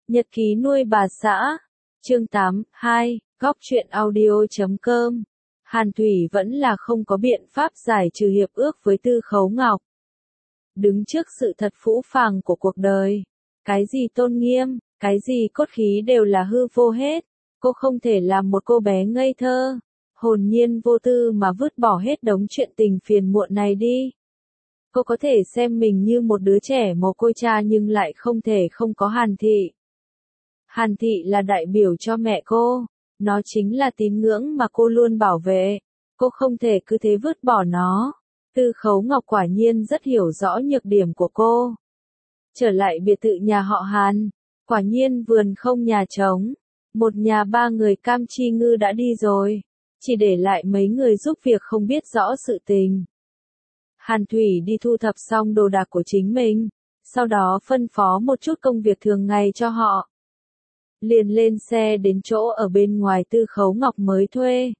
Nhật ký nuôi bà xã. Chương 8, 2, góc truyện audio.com. Hàn Thủy vẫn là không có biện pháp giải trừ hiệp ước với Tư Khấu Ngọc. Đứng trước sự thật phũ phàng của cuộc đời, cái gì tôn nghiêm, cái gì cốt khí đều là hư vô hết. Cô không thể làm một cô bé ngây thơ, hồn nhiên vô tư mà vứt bỏ hết đống chuyện tình phiền muộn này đi. Cô có thể xem mình như một đứa trẻ mồ côi cha nhưng lại không thể không có Hàn Thị. Hàn Thị là đại biểu cho mẹ cô, nó chính là tín ngưỡng mà cô luôn bảo vệ, cô không thể cứ thế vứt bỏ nó. Tư Khấu Ngọc quả nhiên rất hiểu rõ nhược điểm của cô. Trở lại biệt thự nhà họ Hàn, quả nhiên vườn không nhà trống, một nhà ba người Cam Chi Ngư đã đi rồi, chỉ để lại mấy người giúp việc không biết rõ sự tình. Hàn Thủy đi thu thập xong đồ đạc của chính mình, sau đó phân phó một chút công việc thường ngày cho họ. Liền lên xe đến chỗ ở bên ngoài Tư Khấu Ngọc mới thuê.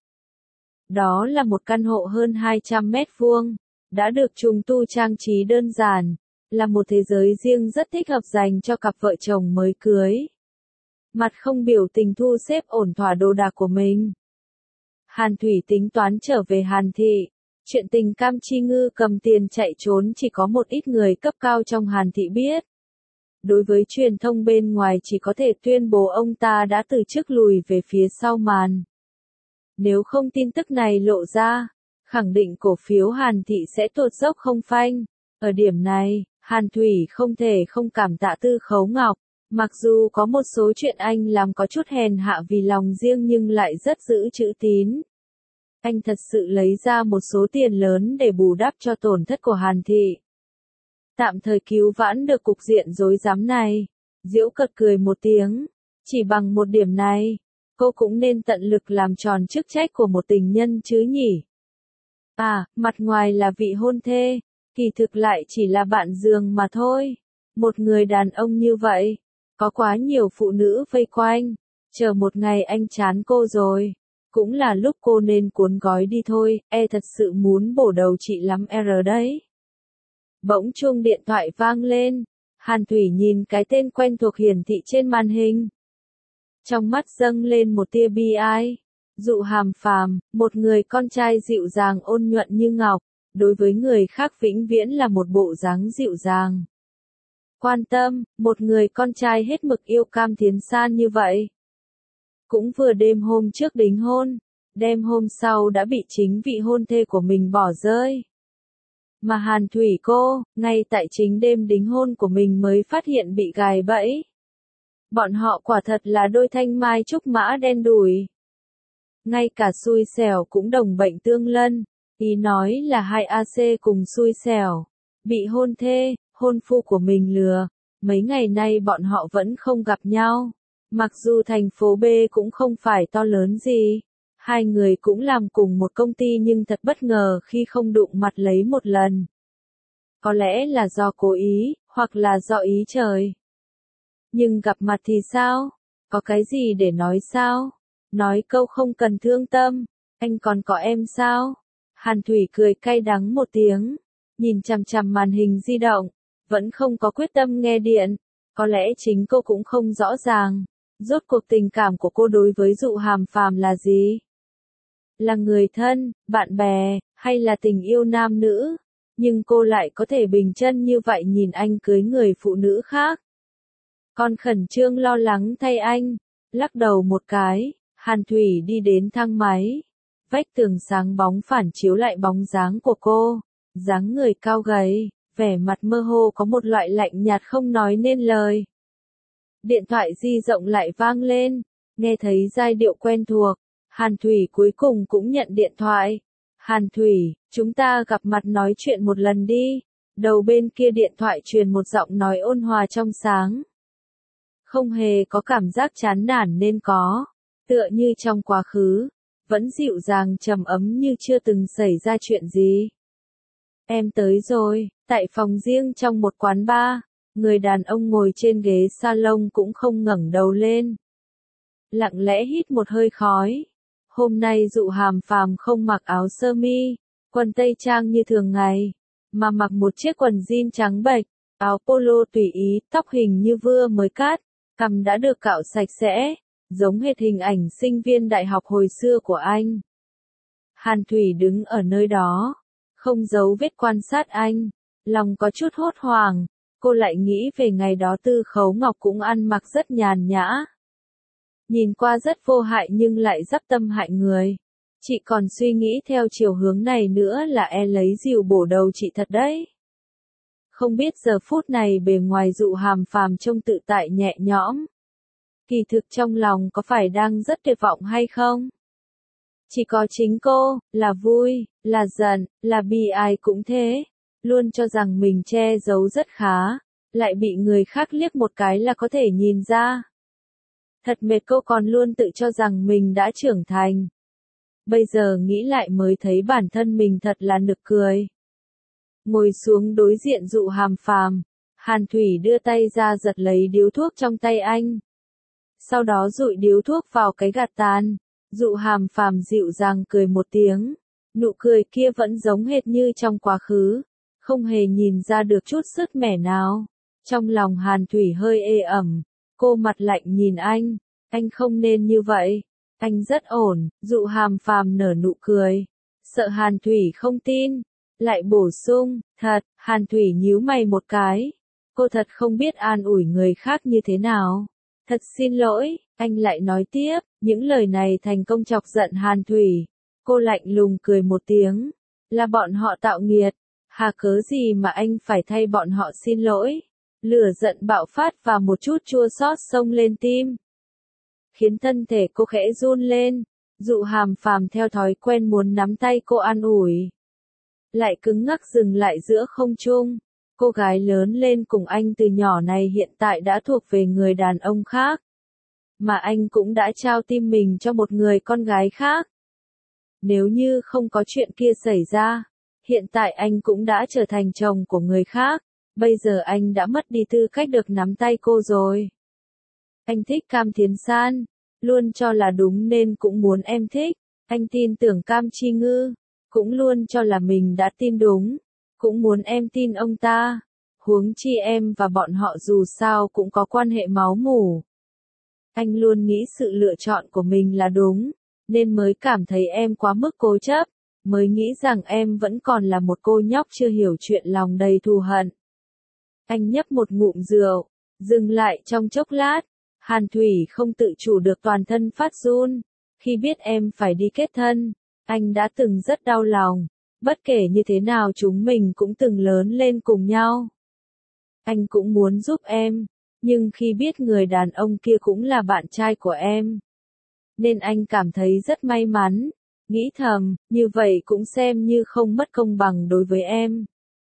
Đó là một căn hộ hơn 200 mét vuông, đã được trùng tu trang trí đơn giản, là một thế giới riêng rất thích hợp dành cho cặp vợ chồng mới cưới. Mặt không biểu tình thu xếp ổn thỏa đồ đạc của mình. Hàn Thủy tính toán trở về Hàn Thị. Chuyện tình Cam Chi Ngư cầm tiền chạy trốn chỉ có một ít người cấp cao trong Hàn Thị biết. Đối với truyền thông bên ngoài chỉ có thể tuyên bố ông ta đã từ chức lùi về phía sau màn. Nếu không tin tức này lộ ra, khẳng định cổ phiếu Hàn Thị sẽ tuột dốc không phanh. Ở điểm này, Hàn Thủy không thể không cảm tạ Tư Khấu Ngọc. Mặc dù có một số chuyện anh làm có chút hèn hạ vì lòng riêng nhưng lại rất giữ chữ tín. Anh thật sự lấy ra một số tiền lớn để bù đắp cho tổn thất của Hàn Thị. Tạm thời cứu vãn được cục diện rối rắm này. Diễu cợt cười một tiếng. Chỉ bằng một điểm này, cô cũng nên tận lực làm tròn chức trách của một tình nhân chứ nhỉ. À, mặt ngoài là vị hôn thê, kỳ thực lại chỉ là bạn giường mà thôi. Một người đàn ông như vậy, có quá nhiều phụ nữ vây quanh. Chờ một ngày anh chán cô rồi, cũng là lúc cô nên cuốn gói đi thôi, thật sự muốn bổ đầu chị lắm đấy. Bỗng chuông điện thoại vang lên, Hàn Thủy nhìn cái tên quen thuộc hiển thị trên màn hình. Trong mắt dâng lên một tia bi ai. Dụ Hàm Phàm, một người con trai dịu dàng ôn nhuận như ngọc, đối với người khác vĩnh viễn là một bộ dáng dịu dàng. Quan tâm, một người con trai hết mực yêu Cam Thiến San như vậy. Cũng vừa đêm hôm trước đính hôn, đêm hôm sau đã bị chính vị hôn thê của mình bỏ rơi. Mà Hàn Thủy cô, ngay tại chính đêm đính hôn của mình mới phát hiện bị gài bẫy. Bọn họ quả thật là đôi thanh mai trúc mã đen đủi. Ngay cả xui xẻo cũng đồng bệnh tương lân, ý nói là hai AC cùng xui xẻo. Bị hôn thê, hôn phu của mình lừa, mấy ngày nay bọn họ vẫn không gặp nhau. Mặc dù thành phố B cũng không phải to lớn gì, hai người cũng làm cùng một công ty nhưng thật bất ngờ khi không đụng mặt lấy một lần. Có lẽ là do cố ý, hoặc là do ý trời. Nhưng gặp mặt thì sao? Có cái gì để nói sao? Nói câu không cần thương tâm, anh còn có em sao? Hàn Thủy cười cay đắng một tiếng, nhìn chằm chằm màn hình di động, vẫn không có quyết tâm nghe điện. Có lẽ chính cô cũng không rõ ràng, rốt cuộc tình cảm của cô đối với Dụ Hàm Phàm là gì? Là người thân, bạn bè, hay là tình yêu nam nữ? Nhưng cô lại có thể bình chân như vậy nhìn anh cưới người phụ nữ khác. Còn khẩn trương lo lắng thay anh, lắc đầu một cái, Hàn Thủy đi đến thang máy. Vách tường sáng bóng phản chiếu lại bóng dáng của cô, dáng người cao gầy, vẻ mặt mơ hồ có một loại lạnh nhạt không nói nên lời. Điện thoại di động lại vang lên, nghe thấy giai điệu quen thuộc, Hàn Thủy cuối cùng cũng nhận điện thoại. Hàn Thủy, chúng ta gặp mặt nói chuyện một lần đi. Đầu bên kia điện thoại truyền một giọng nói ôn hòa trong sáng. Không hề có cảm giác chán nản nên có, tựa như trong quá khứ, vẫn dịu dàng trầm ấm như chưa từng xảy ra chuyện gì. Em tới rồi, tại phòng riêng trong một quán bar, người đàn ông ngồi trên ghế salon cũng không ngẩng đầu lên. Lặng lẽ hít một hơi khói. Hôm nay Dụ Hàm Phàm không mặc áo sơ mi, quần tây trang như thường ngày, mà mặc một chiếc quần jean trắng bệch, áo polo tùy ý, tóc hình như vừa mới cắt, Cằm đã được cạo sạch sẽ, giống hệt hình ảnh sinh viên đại học hồi xưa của anh. Hàn Thủy đứng ở nơi đó, không giấu vết quan sát anh, lòng có chút hốt hoảng, cô lại nghĩ về ngày đó Tư Khấu Ngọc cũng ăn mặc rất nhàn nhã. Nhìn qua rất vô hại nhưng lại dắp tâm hại người. Chị còn suy nghĩ theo chiều hướng này nữa là lấy rìu bổ đầu chị thật đấy. Không biết giờ phút này bề ngoài Dụ Hàm Phàm trông tự tại nhẹ nhõm. Kỳ thực trong lòng có phải đang rất tuyệt vọng hay không? Chỉ có chính cô, là vui, là giận, là bi ai cũng thế. Luôn cho rằng mình che giấu rất khá, lại bị người khác liếc một cái là có thể nhìn ra. Thật mệt, cô còn luôn tự cho rằng mình đã trưởng thành. Bây giờ nghĩ lại mới thấy bản thân mình thật là nực cười. Ngồi xuống đối diện Dụ Hàm Phàm, Hàn Thủy đưa tay ra giật lấy điếu thuốc trong tay anh. Sau đó dụi điếu thuốc vào cái gạt tàn. Dụ Hàm Phàm dịu dàng cười một tiếng. Nụ cười kia vẫn giống hệt như trong quá khứ, không hề nhìn ra được chút sứt mẻ nào. Trong lòng Hàn Thủy hơi ê ẩm, cô mặt lạnh nhìn anh không nên như vậy, anh rất ổn. Dụ Hàm Phàm nở nụ cười, sợ Hàn Thủy không tin, lại bổ sung, thật. Hàn Thủy nhíu mày một cái, cô thật không biết an ủi người khác như thế nào. Thật xin lỗi, anh lại nói tiếp, những lời này thành công chọc giận Hàn Thủy. Cô lạnh lùng cười một tiếng, là bọn họ tạo nghiệt, hà cớ gì mà anh phải thay bọn họ xin lỗi. Lửa giận bạo phát và một chút chua xót xông lên tim, khiến thân thể cô khẽ run lên. Dụ Hàm Phàm theo thói quen muốn nắm tay cô an ủi, lại cứng ngắc dừng lại giữa không trung. Cô gái lớn lên cùng anh từ nhỏ này hiện tại đã thuộc về người đàn ông khác, mà anh cũng đã trao tim mình cho một người con gái khác. Nếu như không có chuyện kia xảy ra, hiện tại anh cũng đã trở thành chồng của người khác. Bây giờ anh đã mất đi tư cách được nắm tay cô rồi. Anh thích Cam Thiến San, luôn cho là đúng nên cũng muốn em thích. Anh tin tưởng Cam Chi Ngư, cũng luôn cho là mình đã tin đúng, cũng muốn em tin ông ta. Huống chi em và bọn họ dù sao cũng có quan hệ máu mủ. Anh luôn nghĩ sự lựa chọn của mình là đúng, nên mới cảm thấy em quá mức cố chấp, mới nghĩ rằng em vẫn còn là một cô nhóc chưa hiểu chuyện, lòng đầy thù hận. Anh nhấp một ngụm rượu, dừng lại trong chốc lát. Hàn Thủy không tự chủ được toàn thân phát run. Khi biết em phải đi kết thân, anh đã từng rất đau lòng. Bất kể như thế nào chúng mình cũng từng lớn lên cùng nhau. Anh cũng muốn giúp em, nhưng khi biết người đàn ông kia cũng là bạn trai của em, nên anh cảm thấy rất may mắn. Nghĩ thầm, như vậy cũng xem như không mất công bằng đối với em.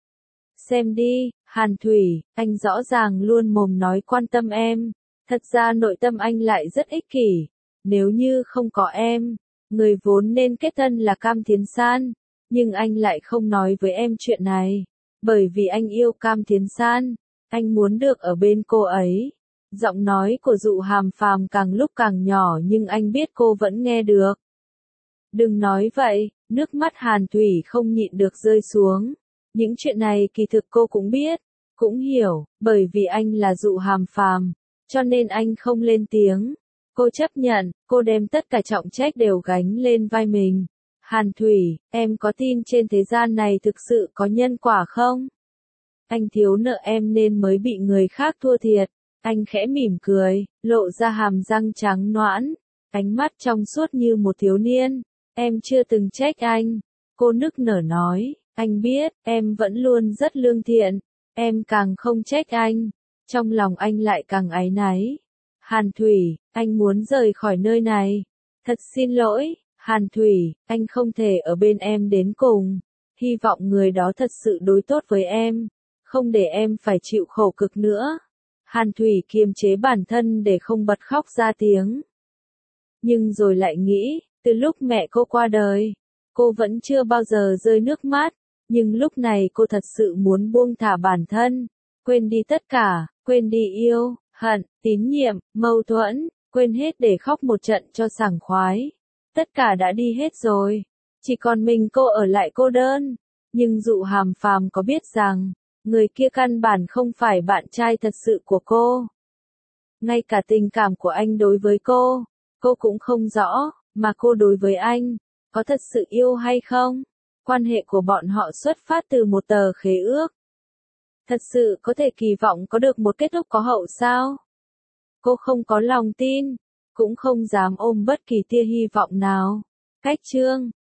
Xem đi, Hàn Thủy, anh rõ ràng luôn mồm nói quan tâm em. Thật ra nội tâm anh lại rất ích kỷ. Nếu như không có em, người vốn nên kết thân là Cam Thiến San. Nhưng anh lại không nói với em chuyện này. Bởi vì anh yêu Cam Thiến San. Anh muốn được ở bên cô ấy. Giọng nói của Dụ Hàm Phàm càng lúc càng nhỏ nhưng anh biết cô vẫn nghe được. Đừng nói vậy, nước mắt Hàn Thủy không nhịn được rơi xuống. Những chuyện này kỳ thực cô cũng biết, cũng hiểu, bởi vì anh là Dụ Hàm Phàm, cho nên anh không lên tiếng. Cô chấp nhận, cô đem tất cả trọng trách đều gánh lên vai mình. Hàn Thủy, em có tin trên thế gian này thực sự có nhân quả không? Anh thiếu nợ em nên mới bị người khác thua thiệt. Anh khẽ mỉm cười, lộ ra hàm răng trắng nõn, ánh mắt trong suốt như một thiếu niên. Em chưa từng trách anh. Cô nức nở nói, anh biết, em vẫn luôn rất lương thiện. Em càng không trách anh. Trong lòng anh lại càng áy náy. Hàn Thủy, anh muốn rời khỏi nơi này. Thật xin lỗi, Hàn Thủy, anh không thể ở bên em đến cùng. Hy vọng người đó thật sự đối tốt với em, không để em phải chịu khổ cực nữa. Hàn Thủy kiềm chế bản thân để không bật khóc ra tiếng. Nhưng rồi lại nghĩ, từ lúc mẹ cô qua đời, cô vẫn chưa bao giờ rơi nước mắt. Nhưng lúc này cô thật sự muốn buông thả bản thân, quên đi tất cả, quên đi yêu, hận, tín nhiệm, mâu thuẫn, quên hết để khóc một trận cho sảng khoái. Tất cả đã đi hết rồi, chỉ còn mình cô ở lại cô đơn. Nhưng Dụ Hàm Phàm có biết rằng, người kia căn bản không phải bạn trai thật sự của cô. Ngay cả tình cảm của anh đối với cô cũng không rõ, mà cô đối với anh, có thật sự yêu hay không? Quan hệ của bọn họ xuất phát từ một tờ khế ước. Thật sự có thể kỳ vọng có được một kết thúc có hậu sao? Cô không có lòng tin, cũng không dám ôm bất kỳ tia hy vọng nào. Cách chương